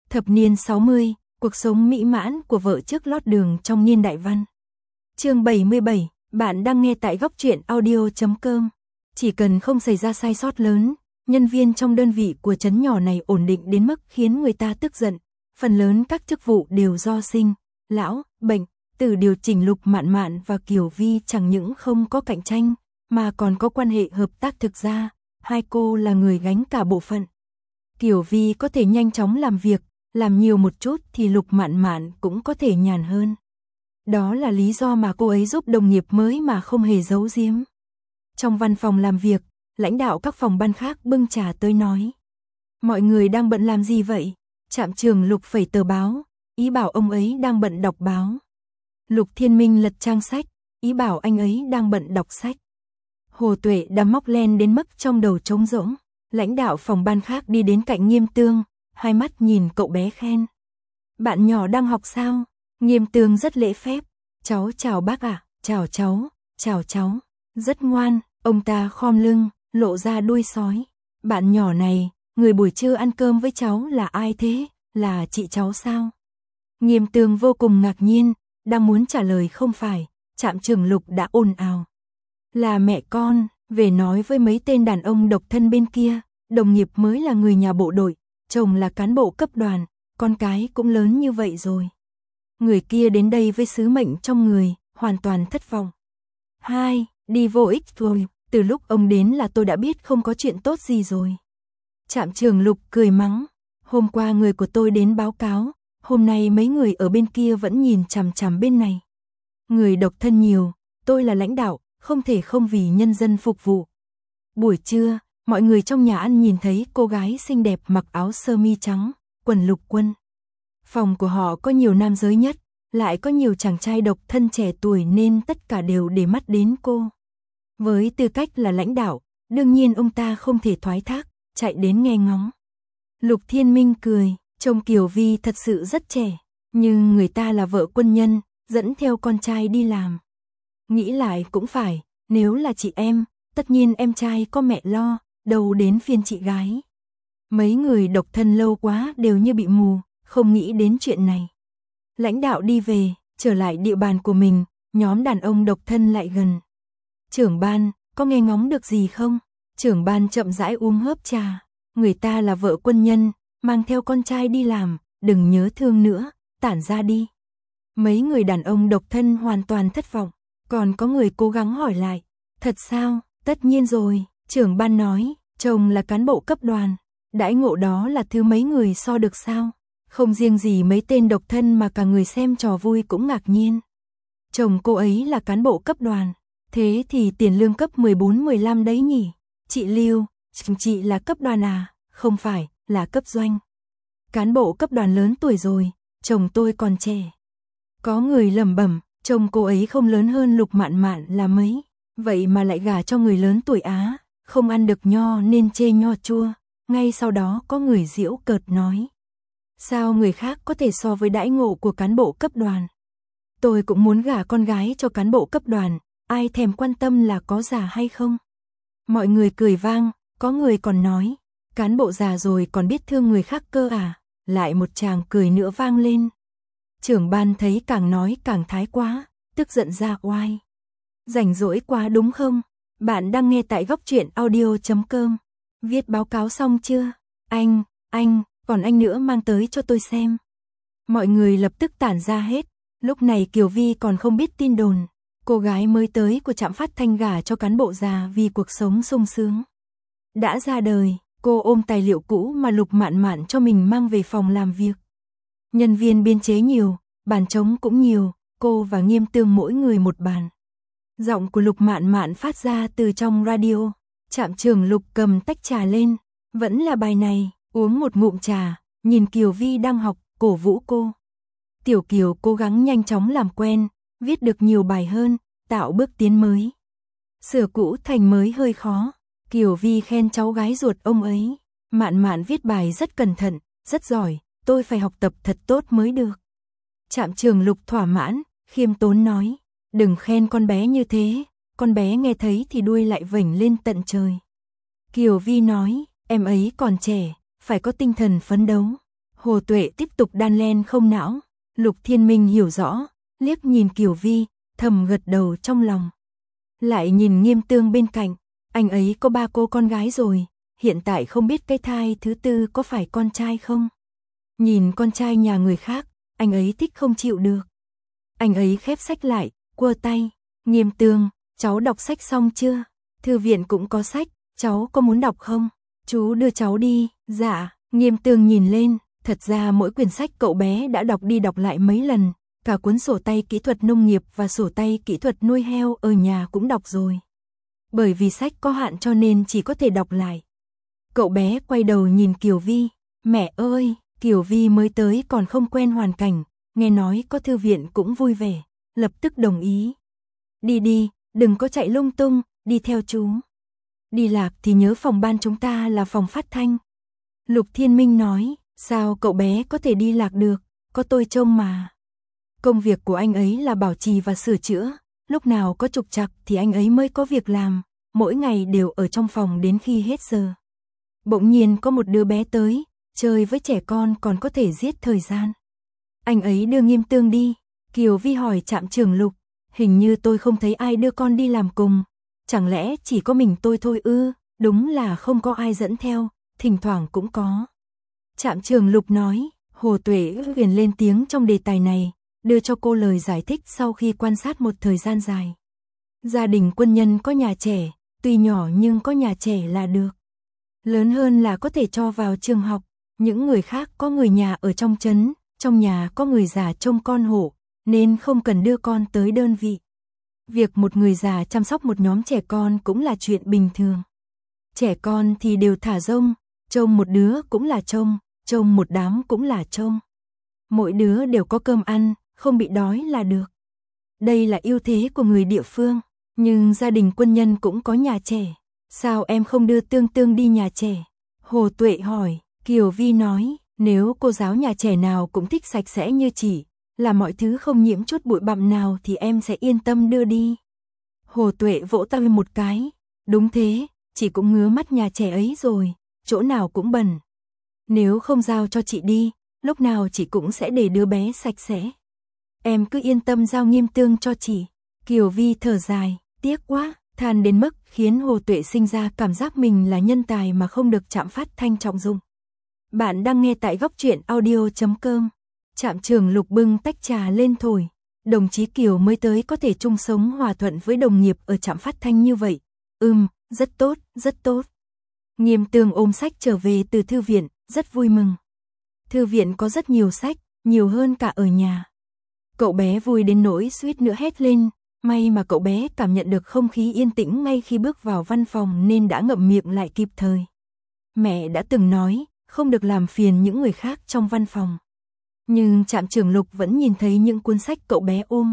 Thập niên 60, cuộc sống mỹ mãn của vợ trước lót đường trong niên đại văn. Chương 77, bạn đang nghe tại góc truyện audio.com. Chỉ cần không xảy ra sai sót lớn, nhân viên trong đơn vị của trấn nhỏ này ổn định đến mức khiến người ta tức giận. Phần lớn các chức vụ đều do sinh, lão, bệnh, tử điều chỉnh. Lục Mạn Mạn và Kiều Vi chẳng những không có cạnh tranh, mà còn có quan hệ hợp tác. Thực ra, hai cô là người gánh cả bộ phận. Kiều Vi có thể nhanh chóng làm việc, làm nhiều một chút thì Lục Mạn Mạn cũng có thể nhàn hơn. Đó là lý do mà cô ấy giúp đồng nghiệp mới mà không hề giấu giếm. Trong văn phòng làm việc, lãnh đạo các phòng ban khác bưng trà tới nói: mọi người đang bận làm gì vậy? Trạm trưởng Lục phẩy tờ báo, ý bảo ông ấy đang bận đọc báo. Lục Thiên Minh lật trang sách, ý bảo anh ấy đang bận đọc sách. Hồ Tuệ đã móc len đến mức trong đầu trống rỗng. Lãnh đạo phòng ban khác đi đến cạnh Nghiêm Tương, hai mắt nhìn cậu bé khen: bạn nhỏ đang học sao? Nghiêm Tương rất lễ phép: cháu chào bác ạ. Chào cháu, chào cháu. Rất ngoan. Ông ta khom lưng, lộ ra đuôi sói. Bạn nhỏ này, người buổi trưa ăn cơm với cháu là ai thế? Là chị cháu sao? Nghiêm Tương vô cùng ngạc nhiên, đang muốn trả lời không phải, trạm trưởng Lục đã ồn ào: là mẹ con, về nói với mấy tên đàn ông độc thân bên kia, đồng nghiệp mới là người nhà bộ đội, chồng là cán bộ cấp đoàn, con cái cũng lớn như vậy rồi. Người kia đến đây với sứ mệnh trong người, hoàn toàn thất vọng. Hai, đi vô ích thôi, từ lúc ông đến là tôi đã biết không có chuyện tốt gì rồi. Trạm trưởng Lục cười mắng: hôm qua người của tôi đến báo cáo, hôm nay mấy người ở bên kia vẫn nhìn chằm chằm bên này. Người độc thân nhiều, tôi là lãnh đạo, không thể không vì nhân dân phục vụ. Buổi trưa, mọi người trong nhà ăn nhìn thấy cô gái xinh đẹp mặc áo sơ mi trắng, quần lục quân. Phòng của họ có nhiều nam giới nhất, lại có nhiều chàng trai độc thân trẻ tuổi nên tất cả đều để mắt đến cô. Với tư cách là lãnh đạo, đương nhiên ông ta không thể thoái thác, chạy đến nghe ngóng. Lục Thiên Minh cười, trông Kiều Vi thật sự rất trẻ, nhưng người ta là vợ quân nhân, dẫn theo con trai đi làm. Nghĩ lại cũng phải, nếu là chị em, tất nhiên em trai có mẹ lo, đâu đến phiên chị gái. Mấy người độc thân lâu quá đều như bị mù, không nghĩ đến chuyện này. Lãnh đạo đi về, trở lại địa bàn của mình, nhóm đàn ông độc thân lại gần. Trưởng ban, có nghe ngóng được gì không? Trưởng ban chậm rãi uống hớp trà. Người ta là vợ quân nhân, mang theo con trai đi làm, đừng nhớ thương nữa, tản ra đi. Mấy người đàn ông độc thân hoàn toàn thất vọng. Còn có người cố gắng hỏi lại: thật sao? Tất nhiên rồi, trưởng ban nói, chồng là cán bộ cấp đoàn. Đãi ngộ đó là thứ mấy người so được sao? Không riêng gì mấy tên độc thân mà cả người xem trò vui cũng ngạc nhiên. Chồng cô ấy là cán bộ cấp đoàn, thế thì tiền lương cấp 14-15 đấy nhỉ? Chị Lưu, chị là cấp đoàn à? Không phải, là cấp doanh. Cán bộ cấp đoàn lớn tuổi rồi, chồng tôi còn trẻ. Có người lẩm bẩm, chồng cô ấy không lớn hơn Lục Mạn Mạn là mấy, vậy mà lại gả cho người lớn tuổi Á, không ăn được nho nên chê nho chua. Ngay sau đó có người giễu cợt nói: sao người khác có thể so với đãi ngộ của cán bộ cấp đoàn? Tôi cũng muốn gả con gái cho cán bộ cấp đoàn, ai thèm quan tâm là có già hay không. Mọi người cười vang, có người còn nói: cán bộ già rồi còn biết thương người khác cơ à? Lại một tràng cười nữa vang lên. Trưởng ban thấy càng nói càng thái quá, tức giận ra oai: rảnh rỗi quá đúng không? Bạn đang nghe tại góc truyện audio.com. Viết báo cáo xong chưa? Anh, còn anh nữa mang tới cho tôi xem. Mọi người lập tức tản ra hết. Lúc này Kiều Vi còn không biết tin đồn, cô gái mới tới của trạm phát thanh gả cho cán bộ già vì cuộc sống sung sướng. Đã ra đời, cô ôm tài liệu cũ mà Lục Mạn Mạn cho mình mang về phòng làm việc. Nhân viên biên chế nhiều, bàn trống cũng nhiều, cô và Nghiêm Tương mỗi người một bàn. Giọng của Lục Mạn Mạn phát ra từ trong radio. Trạm trưởng Lục cầm tách trà lên, vẫn là bài này, uống một ngụm trà, nhìn Kiều Vi đang học, cổ vũ cô. Tiểu Kiều cố gắng nhanh chóng làm quen, viết được nhiều bài hơn, tạo bước tiến mới. Sửa cũ thành mới hơi khó. Kiều Vi khen cháu gái ruột ông ấy: Mạn Mạn viết bài rất cẩn thận, rất giỏi, tôi phải học tập thật tốt mới được. Trạm trưởng Lục thỏa mãn, khiêm tốn nói: đừng khen con bé như thế, con bé nghe thấy thì đuôi lại vểnh lên tận trời. Kiều Vi nói: em ấy còn trẻ, phải có tinh thần phấn đấu. Hồ Tuệ tiếp tục đan len không não. Lục Thiên Minh hiểu rõ, liếc nhìn Kiều Vi, thầm gật đầu trong lòng. Lại nhìn Nghiêm Tương bên cạnh, anh ấy có 3 cô con gái rồi, hiện tại không biết cái thai thứ 4 có phải con trai không. Nhìn con trai nhà người khác, anh ấy thích không chịu được. Anh ấy khép sách lại, quơ tay, Nghiêm Tương, cháu đọc sách xong chưa? Thư viện cũng có sách, cháu có muốn đọc không? Chú đưa cháu đi. Dạ. Nghiêm Tương nhìn lên, thật ra mỗi quyển sách cậu bé đã đọc đi đọc lại mấy lần, cả cuốn sổ tay kỹ thuật nông nghiệp và sổ tay kỹ thuật nuôi heo ở nhà cũng đọc rồi. Bởi vì sách có hạn cho nên chỉ có thể đọc lại. Cậu bé quay đầu nhìn Kiều Vi, mẹ ơi, Kiều Vi mới tới còn không quen hoàn cảnh, nghe nói có thư viện cũng vui vẻ, lập tức đồng ý. Đi đi, đừng có chạy lung tung, đi theo chú. Đi lạc thì nhớ phòng ban chúng ta là phòng phát thanh. Lục Thiên Minh nói, sao cậu bé có thể đi lạc được, có tôi trông mà. Công việc của anh ấy là bảo trì và sửa chữa, lúc nào có trục trặc thì anh ấy mới có việc làm, mỗi ngày đều ở trong phòng đến khi hết giờ. Bỗng nhiên có một đứa bé tới, chơi với trẻ con còn có thể giết thời gian. Anh ấy đưa Nghiêm Tương đi. Kiều Vi hỏi Trạm trưởng Lục, hình như tôi không thấy ai đưa con đi làm cùng, chẳng lẽ chỉ có mình tôi thôi ư? Đúng là không có ai dẫn theo, thỉnh thoảng cũng có. Trạm trưởng Lục nói, Hồ Tuệ huyền lên tiếng trong đề tài này, đưa cho cô lời giải thích sau khi quan sát một thời gian dài. Gia đình quân nhân có nhà trẻ, tuy nhỏ nhưng có nhà trẻ là được. Lớn hơn là có thể cho vào trường học, những người khác có người nhà ở trong trấn, trong nhà có người già trông con hộ, nên không cần đưa con tới đơn vị. Việc một người già chăm sóc một nhóm trẻ con cũng là chuyện bình thường. Trẻ con thì đều thả rông, trông một đứa cũng là trông một đám cũng là trông. Mỗi đứa đều có cơm ăn, không bị đói là được. Đây là ưu thế của người địa phương, nhưng gia đình quân nhân cũng có nhà trẻ. Sao em không đưa Tương Tương đi nhà trẻ? Hồ Tuệ hỏi. Kiều Vi nói, nếu cô giáo nhà trẻ nào cũng thích sạch sẽ như chị, là mọi thứ không nhiễm chút bụi bặm nào thì em sẽ yên tâm đưa đi. Hồ Tuệ vỗ tay một cái. Đúng thế, chị cũng ngứa mắt nhà trẻ ấy rồi, chỗ nào cũng bẩn. Nếu không giao cho chị đi, lúc nào chị cũng sẽ để đứa bé sạch sẽ. Em cứ yên tâm giao Nghiêm Tương cho chị. Kiều Vi thở dài, tiếc quá, than đến mức khiến Hồ Tuệ sinh ra cảm giác mình là nhân tài mà không được Trạm Phát Thanh trọng dụng. Bạn đang nghe tại góc truyện audio.com. Trạm trưởng Lục bưng tách trà lên thổi. Đồng chí Kiều mới tới có thể chung sống hòa thuận với đồng nghiệp ở Trạm Phát Thanh như vậy. Rất tốt, rất tốt. Nghiêm Tương ôm sách trở về từ thư viện, rất vui mừng. Thư viện có rất nhiều sách, nhiều hơn cả ở nhà. Cậu bé vui đến nỗi suýt nữa hét lên. May mà cậu bé cảm nhận được không khí yên tĩnh ngay khi bước vào văn phòng nên đã ngậm miệng lại kịp thời. Mẹ đã từng nói, không được làm phiền những người khác trong văn phòng. Nhưng Trạm trưởng Lục vẫn nhìn thấy những cuốn sách cậu bé ôm.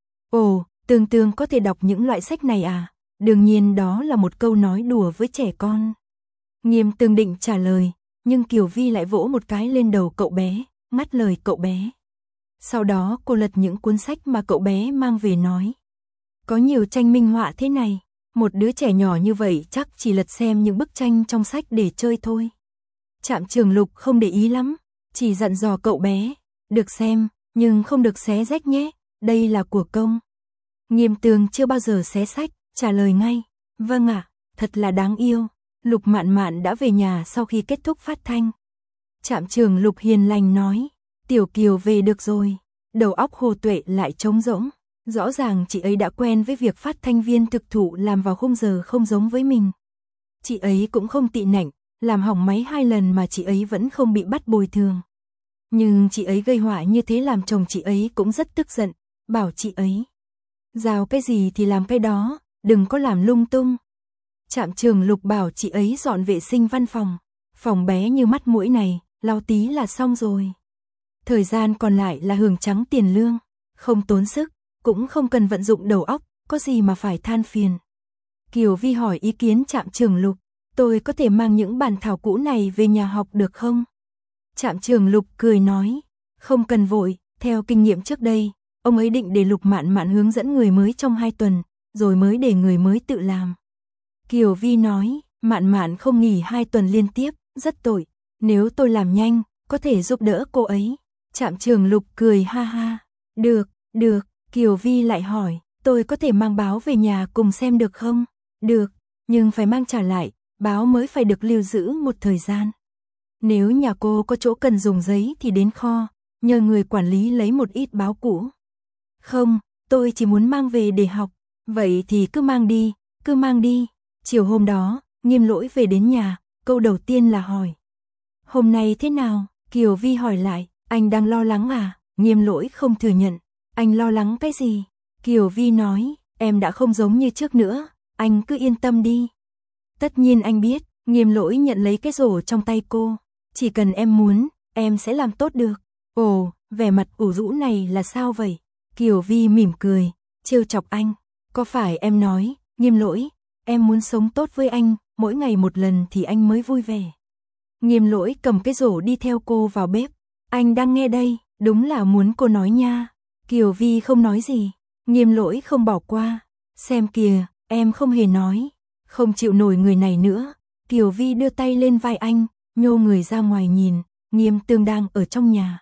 Ồ, Tương Tương có thể đọc những loại sách này à? Đương nhiên đó là một câu nói đùa với trẻ con. Nghiêm Tương định trả lời, nhưng Kiều Vi lại vỗ một cái lên đầu cậu bé, ngắt lời cậu bé. Sau đó cô lật những cuốn sách mà cậu bé mang về nói. Có nhiều tranh minh họa thế này, một đứa trẻ nhỏ như vậy chắc chỉ lật xem những bức tranh trong sách để chơi thôi. Trạm trưởng Lục không để ý lắm, chỉ dặn dò cậu bé, được xem, nhưng không được xé rách nhé, đây là của công. Nghiêm Tương chưa bao giờ xé sách, trả lời ngay, vâng ạ, thật là đáng yêu. Lục Mạn Mạn đã về nhà sau khi kết thúc phát thanh. Trạm trưởng Lục hiền lành nói, Tiểu Kiều về được rồi. Đầu óc Hồ Tuệ lại trống rỗng. Rõ ràng chị ấy đã quen với việc phát thanh viên thực thụ làm vào khung giờ không giống với mình. Chị ấy cũng không tị nạnh, làm hỏng máy 2 lần mà chị ấy vẫn không bị bắt bồi thường. Nhưng chị ấy gây họa như thế làm chồng chị ấy cũng rất tức giận, bảo chị ấy. Giao cái gì thì làm cái đó, đừng có làm lung tung. Trạm trưởng Lục bảo chị ấy dọn vệ sinh văn phòng. Phòng bé như mắt mũi này, lau tí là xong rồi. Thời gian còn lại là hưởng trắng tiền lương, không tốn sức, cũng không cần vận dụng đầu óc, có gì mà phải than phiền. Kiều Vi hỏi ý kiến Trạm trưởng Lục, tôi có thể mang những bản thảo cũ này về nhà học được không? Trạm trưởng Lục cười nói, không cần vội, theo kinh nghiệm trước đây, ông ấy định để Lục Mạn Mạn hướng dẫn người mới trong 2 tuần, rồi mới để người mới tự làm. Kiều Vi nói, Mạn Mạn không nghỉ 2 tuần liên tiếp, rất tội, nếu tôi làm nhanh, có thể giúp đỡ cô ấy. Trạm trưởng Lục cười ha ha. Được, Kiều Vi lại hỏi, tôi có thể mang báo về nhà cùng xem được không? Được, nhưng phải mang trả lại, báo mới phải được lưu giữ một thời gian. Nếu nhà cô có chỗ cần dùng giấy thì đến kho, nhờ người quản lý lấy một ít báo cũ. Không, tôi chỉ muốn mang về để học. Vậy thì cứ mang đi. Chiều hôm đó, Nghiêm Lỗi về đến nhà, câu đầu tiên là hỏi. Hôm nay thế nào? Kiều Vi hỏi lại, anh đang lo lắng à? Nghiêm Lỗi không thừa nhận. Anh lo lắng cái gì? Kiều Vi nói, em đã không giống như trước nữa, anh cứ yên tâm đi. Tất nhiên anh biết, Nghiêm Lỗi nhận lấy cái rổ trong tay cô. Chỉ cần em muốn, em sẽ làm tốt được. Ồ, vẻ mặt ủ rũ này là sao vậy? Kiều Vi mỉm cười, trêu chọc anh. Có phải em nói, Nghiêm Lỗi, em muốn sống tốt với anh, mỗi ngày một lần thì anh mới vui vẻ. Nghiêm Lỗi cầm cái rổ đi theo cô vào bếp. Anh đang nghe đây, đúng là muốn cô nói nha. Kiều Vi không nói gì. Nghiêm Lỗi không bỏ qua. Xem kìa, em không hề nói. Không chịu nổi người này nữa. Kiều Vi đưa tay lên vai anh, nhô người ra ngoài nhìn, Nghiêm Tương đang ở trong nhà.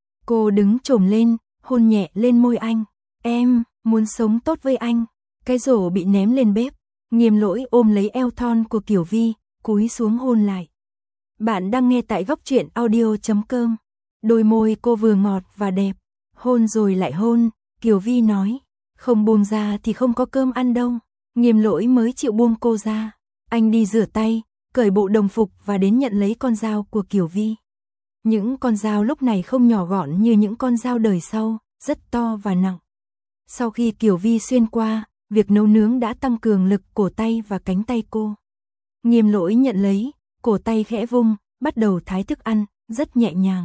Cô đứng chồm lên, hôn nhẹ lên môi anh. Em muốn sống tốt với anh. Cái rổ bị ném lên bếp. Nghiêm Lỗi ôm lấy eo thon của Kiều Vi, cúi xuống hôn lại. Bạn đang nghe tại Góc Truyện Audio.com. Đôi môi cô vừa ngọt và đẹp. Hôn rồi lại hôn, Kiều Vi nói. Không buông ra thì không có cơm ăn đâu. Nghiêm Lỗi mới chịu buông cô ra. Anh đi rửa tay, cởi bộ đồng phục và đến nhận lấy con dao của Kiều Vi. Những con dao lúc này không nhỏ gọn như những con dao đời sau, rất to và nặng. Sau khi Kiều Vi xuyên qua, việc nấu nướng đã tăng cường lực cổ tay và cánh tay cô. Nghiêm Lỗi nhận lấy, cổ tay khẽ vung, bắt đầu thái thức ăn, rất nhẹ nhàng.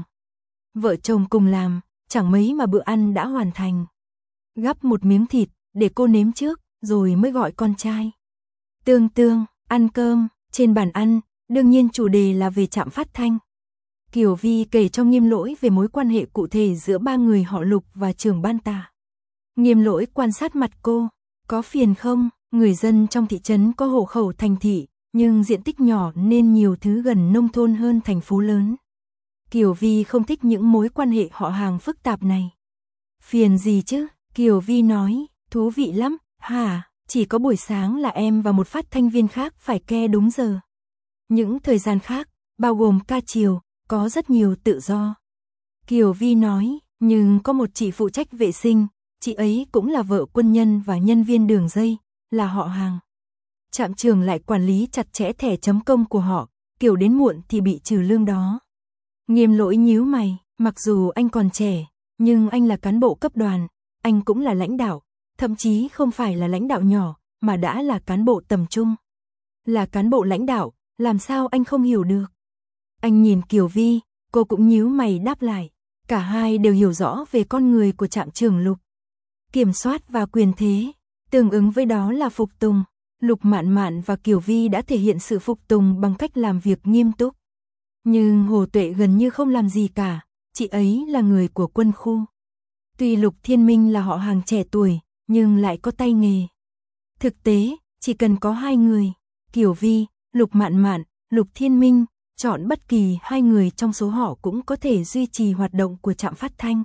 Vợ chồng cùng làm, chẳng mấy mà bữa ăn đã hoàn thành. Gắp một miếng thịt, để cô nếm trước, rồi mới gọi con trai. Tương, ăn cơm. Trên bàn ăn, đương nhiên chủ đề là về trạm phát thanh. Kiều Vi kể cho Nghiêm Lỗi về mối quan hệ cụ thể giữa ba người họ Lục và trưởng ban Tả. Nghiêm Lỗi quan sát mặt cô. Có phiền không? Người dân trong thị trấn có hộ khẩu thành thị, nhưng diện tích nhỏ nên nhiều thứ gần nông thôn hơn thành phố lớn. Kiều Vi không thích những mối quan hệ họ hàng phức tạp này. Phiền gì chứ? Kiều Vi nói, thú vị lắm. Hả? Chỉ có buổi sáng là em và một phát thanh viên khác phải ke đúng giờ. Những thời gian khác, bao gồm ca chiều, có rất nhiều tự do. Kiều Vi nói, nhưng có một chị phụ trách vệ sinh, chị ấy cũng là vợ quân nhân và nhân viên đường dây, là họ hàng. Trạm trưởng lại quản lý chặt chẽ thẻ chấm công của họ, kiểu đến muộn thì bị trừ lương đó. Nghiêm Lỗi nhíu mày, mặc dù anh còn trẻ, nhưng anh là cán bộ cấp đoàn, anh cũng là lãnh đạo, thậm chí không phải là lãnh đạo nhỏ, mà đã là cán bộ tầm trung. Là cán bộ lãnh đạo, làm sao anh không hiểu được? Anh nhìn Kiều Vi, cô cũng nhíu mày đáp lại. Cả hai đều hiểu rõ về con người của trạm trưởng Lục. Kiểm soát và quyền thế, tương ứng với đó là phục tùng. Lục Mạn Mạn và Kiều Vi đã thể hiện sự phục tùng bằng cách làm việc nghiêm túc. Nhưng Hồ Tuệ gần như không làm gì cả, chị ấy là người của quân khu. Tuy Lục Thiên Minh là họ hàng trẻ tuổi, nhưng lại có tay nghề. Thực tế, chỉ cần có hai người, Kiều Vi, Lục Mạn Mạn, Lục Thiên Minh, chọn bất kỳ hai người trong số họ cũng có thể duy trì hoạt động của trạm phát thanh.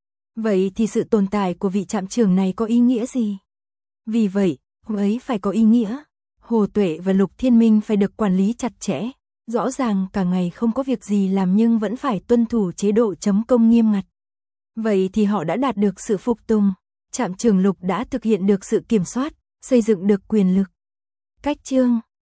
Vậy thì sự tồn tại của vị trạm trưởng này có ý nghĩa gì? Vì vậy, ông ấy phải có ý nghĩa. Hồ Tuệ và Lục Thiên Minh phải được quản lý chặt chẽ. Rõ ràng cả ngày không có việc gì làm nhưng vẫn phải tuân thủ chế độ chấm công nghiêm ngặt. Vậy thì họ đã đạt được sự phục tùng. Trạm trưởng Lục đã thực hiện được sự kiểm soát, xây dựng được quyền lực. Cách chương